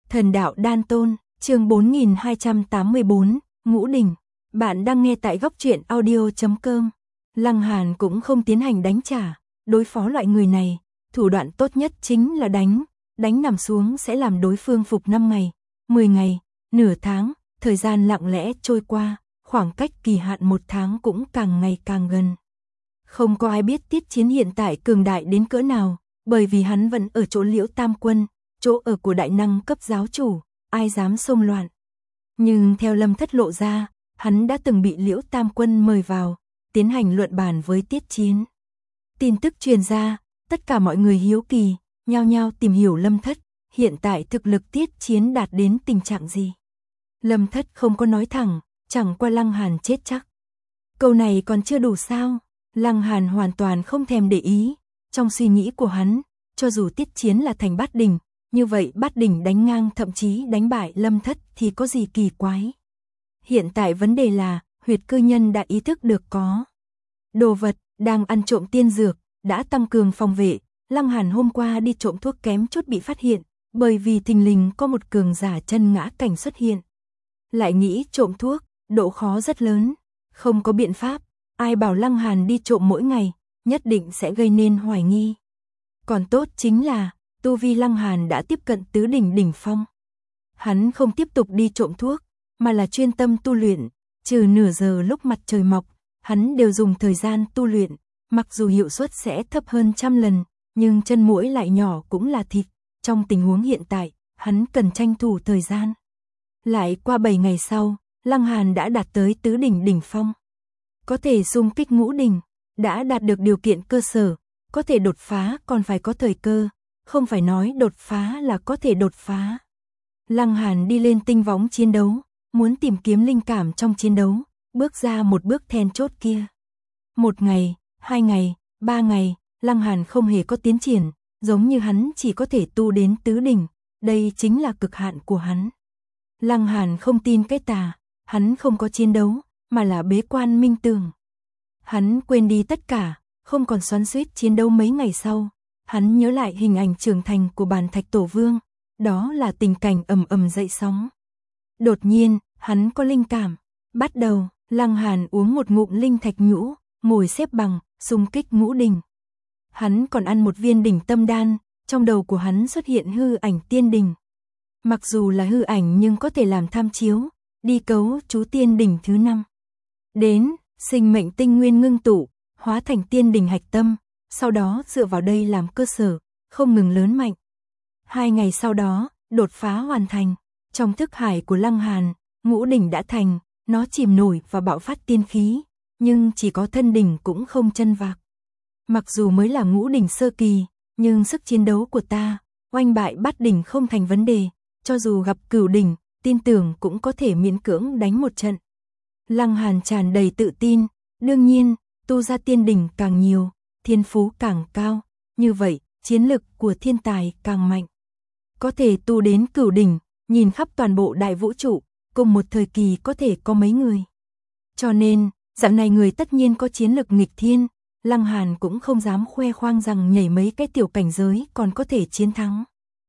Thần đạo đan tôn, chương 4284, Ngũ Đỉnh. Bạn đang nghe tại góc truyện audio.com. Lăng Hàn cũng không tiến hành đánh trả, đối phó loại người này, thủ đoạn tốt nhất chính là đánh nằm xuống sẽ làm đối phương phục 5 ngày, 10 ngày, nửa tháng, thời gian lặng lẽ trôi qua, khoảng cách kỳ hạn 1 tháng cũng càng ngày càng gần. Không có ai biết Tiết Chiến hiện tại cường đại đến cỡ nào, bởi vì hắn vẫn ở chỗ Liễu Tam Quân, chỗ ở của đại năng cấp giáo chủ, ai dám xông loạn. Nhưng theo Lâm Thất lộ ra, hắn đã từng bị Liễu Tam Quân mời vào, tiến hành luận bàn với Tiết Chiến. Tin tức truyền ra, tất cả mọi người hiếu kỳ, nhao nhao tìm hiểu Lâm Thất, hiện tại thực lực Tiết Chiến đạt đến tình trạng gì. Lâm Thất không có nói thẳng, chẳng qua Lăng Hàn chết chắc. Câu này còn chưa đủ sao? Lăng Hàn hoàn toàn không thèm để ý, trong suy nghĩ của hắn, cho dù Tiết Chiến là thành bát đỉnh, như vậy bát đỉnh đánh ngang thậm chí đánh bại Lâm Thất thì có gì kỳ quái. Hiện tại vấn đề là, huyệt cơ nhân đã ý thức được có đồ vật, đang ăn trộm tiên dược, đã tăng cường phòng vệ. Lăng Hàn hôm qua đi trộm thuốc kém chút bị phát hiện, bởi vì thình lình có một cường giả chân ngã cảnh xuất hiện. Lại nghĩ trộm thuốc, độ khó rất lớn, không có biện pháp, ai bảo Lăng Hàn đi trộm mỗi ngày, nhất định sẽ gây nên hoài nghi. Còn tốt chính là, tu vi Lăng Hàn đã tiếp cận tứ đỉnh đỉnh phong. Hắn không tiếp tục đi trộm thuốc, mà là chuyên tâm tu luyện, trừ nửa giờ lúc mặt trời mọc, hắn đều dùng thời gian tu luyện, mặc dù hiệu suất sẽ thấp hơn 100 lần, nhưng chân muỗi lại nhỏ cũng là thịt, trong tình huống hiện tại, hắn cần tranh thủ thời gian. Lại qua 7 ngày sau, Lăng Hàn đã đạt tới tứ đỉnh đỉnh phong. Có thể xung kích ngũ đỉnh, đã đạt được điều kiện cơ sở, có thể đột phá còn phải có thời cơ, không phải nói đột phá là có thể đột phá. Lăng Hàn đi lên tinh võng chiến đấu, muốn tìm kiếm linh cảm trong chiến đấu, bước ra một bước then chốt kia. 1 ngày, 2 ngày, 3 ngày, Lăng Hàn không hề có tiến triển, giống như hắn chỉ có thể tu đến tứ đỉnh, đây chính là cực hạn của hắn. Lăng Hàn không tin cái tà, hắn không có chiến đấu, mà là bế quan minh tưởng. Hắn quên đi tất cả, không còn xoắn xuýt chiến đấu mấy ngày sau, hắn nhớ lại hình ảnh trưởng thành của Bàn Thạch Tổ Vương, đó là tình cảnh ầm ầm dậy sóng. Đột nhiên, hắn có linh cảm, bắt đầu, Lăng Hàn uống một ngụm linh thạch nhũ, ngồi xếp bằng, xung kích ngũ đỉnh. Hắn còn ăn một viên đỉnh tâm đan, trong đầu của hắn xuất hiện hư ảnh tiên đỉnh. Mặc dù là hư ảnh nhưng có thể làm tham chiếu, đi cấu chú tiên đỉnh thứ 5. Đến, sinh mệnh tinh nguyên ngưng tụ, hóa thành tiên đỉnh hạch tâm, sau đó dựa vào đây làm cơ sở, không ngừng lớn mạnh. 2 ngày sau đó, đột phá hoàn thành, trong thức hải của Lăng Hàn, ngũ đỉnh đã thành, nó chìm nổi và bạo phát tiên khí, nhưng chỉ có thân đỉnh cũng không chân vạc. Mặc dù mới là ngũ đỉnh sơ kỳ, nhưng sức chiến đấu của ta, oanh bại bát đỉnh không thành vấn đề, cho dù gặp cửu đỉnh, tin tưởng cũng có thể miễn cưỡng đánh một trận. Lăng Hàn tràn đầy tự tin, đương nhiên, tu ra tiên đỉnh càng nhiều, thiên phú càng cao, như vậy, chiến lực của thiên tài càng mạnh. Có thể tu đến cửu đỉnh, nhìn khắp toàn bộ đại vũ trụ, cùng một thời kỳ có thể có mấy người. Cho nên, dạng này người tất nhiên có chiến lực nghịch thiên, Lăng Hàn cũng không dám khoe khoang rằng nhảy mấy cái tiểu cảnh giới còn có thể chiến thắng.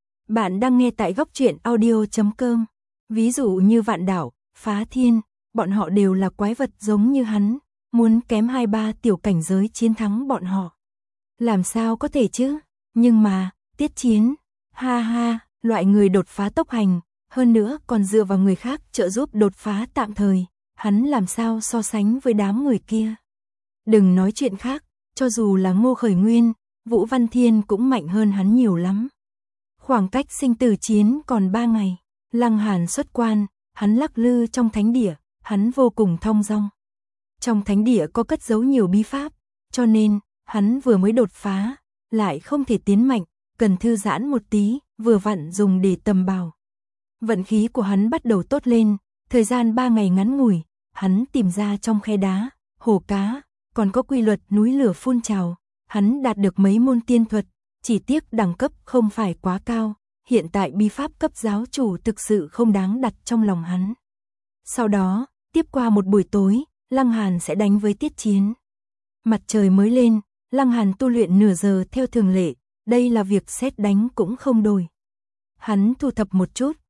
Bạn đang nghe tại góc truyện audio.com. Ví dụ như Vạn Đảo, Phá Thiên, bọn họ đều là quái vật giống như hắn, muốn kém 2-3 tiểu cảnh giới chiến thắng bọn họ. Làm sao có thể chứ? Nhưng mà, Tiết Chiến, ha ha, loại người đột phá tốc hành, hơn nữa còn dựa vào người khác trợ giúp đột phá tạm thời, hắn làm sao so sánh với đám người kia. Đừng nói chuyện khác, cho dù là Ngô Khởi Nguyên, Vũ Văn Thiên cũng mạnh hơn hắn nhiều lắm. Khoảng cách sinh tử chiến còn 3 ngày, Lăng Hàn xuất quan, hắn lắc lư trong thánh địa, hắn vô cùng thong dong. Trong thánh địa có cất giấu nhiều bí pháp, cho nên, hắn vừa mới đột phá, lại không thể tiến mạnh, cần thư giãn một tí, vừa vặn dùng để tầm bảo. Vận khí của hắn bắt đầu tốt lên, thời gian 3 ngày ngắn ngủi, hắn tìm ra trong khe đá, hồ cá, còn có quy luật núi lửa phun trào, hắn đạt được mấy môn tiên thuật, chỉ tiếc đẳng cấp không phải quá cao, hiện tại bí pháp cấp giáo chủ thực sự không đáng đặt trong lòng hắn. Sau đó, tiếp qua một buổi tối, Lăng Hàn sẽ đánh với Tiết Chiến. Mặt trời mới lên, Lăng Hàn tu luyện nửa giờ theo thường lệ, đây là việc xét đánh cũng không đổi. Hắn thu thập một chút,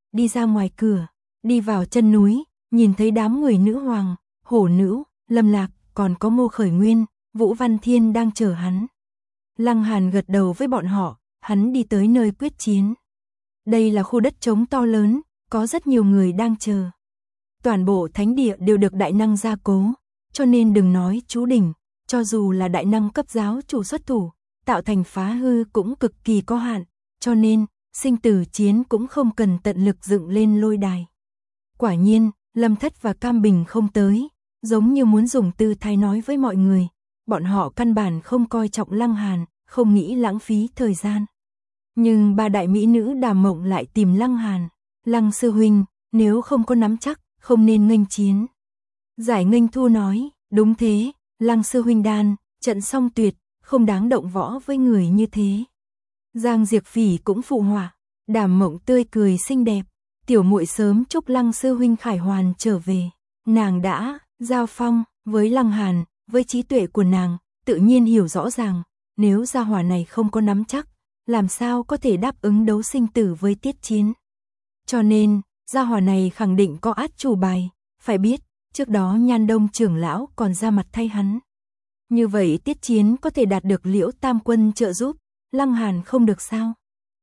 đi ra ngoài cửa, đi vào chân núi, nhìn thấy đám người nữ hoàng, hổ nữ, Lâm Lạc, còn có Ngô Khởi Nguyên, Vũ Văn Thiên đang chờ hắn. Lăng Hàn gật đầu với bọn họ, hắn đi tới nơi quyết chiến. Đây là khu đất trống to lớn, có rất nhiều người đang chờ. Toàn bộ thánh địa đều được đại năng gia cố, cho nên đừng nói chú đỉnh, cho dù là đại năng cấp giáo chủ xuất thủ, tạo thành phá hư cũng cực kỳ có hạn, cho nên sinh tử chiến cũng không cần tận lực dựng lên lôi đài. Quả nhiên, Lâm Thất và Cam Bình không tới, giống như muốn dùng tư thái nói với mọi người, bọn họ căn bản không coi trọng Lăng Hàn, không nghĩ lãng phí thời gian. Nhưng ba đại mỹ nữ Đàm Mộng lại tìm Lăng Hàn, Lăng sư huynh, nếu không có nắm chắc, không nên nghênh chiến. Giải Nghênh Thu nói, đúng thế, Lăng sư huynh đan, trận song tuyệt, không đáng động võ với người như thế. Giang Diệp Phỉ cũng phụ họa, Đàm Mộng tươi cười xinh đẹp, tiểu muội sớm chúc Lăng sư huynh khải hoàn trở về. Nàng đã giao phong với Lăng Hàn, với trí tuệ của nàng, tự nhiên hiểu rõ ràng, nếu gia hỏa này không có nắm chắc, làm sao có thể đáp ứng đấu sinh tử với Tiết Chiến. Cho nên, gia hỏa này khẳng định có át chủ bài, phải biết, trước đó Nhan Đông trưởng lão còn ra mặt thay hắn. Như vậy Tiết Chiến có thể đạt được Liễu Tam Quân trợ giúp, Lăng Hàn không được sao?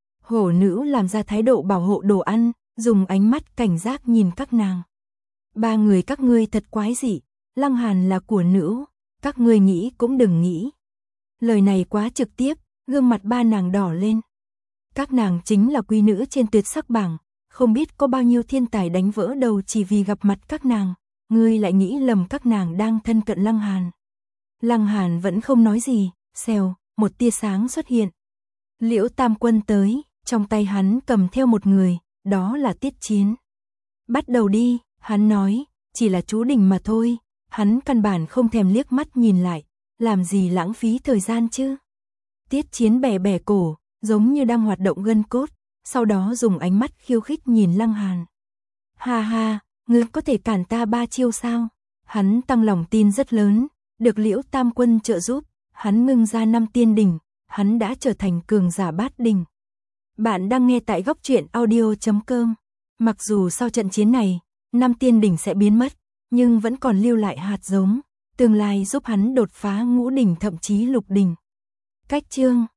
Hổ nữ làm ra thái độ bảo hộ đồ ăn, dùng ánh mắt cảnh giác nhìn các nàng. Ba người các ngươi thật quái dị, Lăng Hàn là của nữ, các ngươi nghĩ cũng đừng nghĩ. Lời này quá trực tiếp, gương mặt ba nàng đỏ lên. Các nàng chính là quý nữ trên tuyệt sắc bảng, không biết có bao nhiêu thiên tài đánh vỡ đầu chỉ vì gặp mặt các nàng, ngươi lại nghĩ lầm các nàng đang thân cận Lăng Hàn. Lăng Hàn vẫn không nói gì, xèo, một tia sáng xuất hiện. Liễu Tam Quân tới, trong tay hắn cầm theo một người, đó là Tiết Chiến. Bắt đầu đi, hắn nói, chỉ là chú đỉnh mà thôi, hắn căn bản không thèm liếc mắt nhìn lại, làm gì lãng phí thời gian chứ. Tiết Chiến bẻ bẻ cổ, giống như đang hoạt động gân cốt, sau đó dùng ánh mắt khiêu khích nhìn Lăng Hàn. Ha ha, ngươi có thể cản ta 3 chiêu sao? Hắn tăng lòng tin rất lớn, được Liễu Tam Quân trợ giúp, hắn ngưng ra 5 tiên đỉnh, hắn đã trở thành cường giả bát đỉnh. Bạn đang nghe tại Góc Truyện Audio.com. Mặc dù sau trận chiến này, 5 tiên đỉnh sẽ biến mất, nhưng vẫn còn lưu lại hạt giống, tương lai giúp hắn đột phá ngũ đỉnh thậm chí lục đỉnh. Cách chương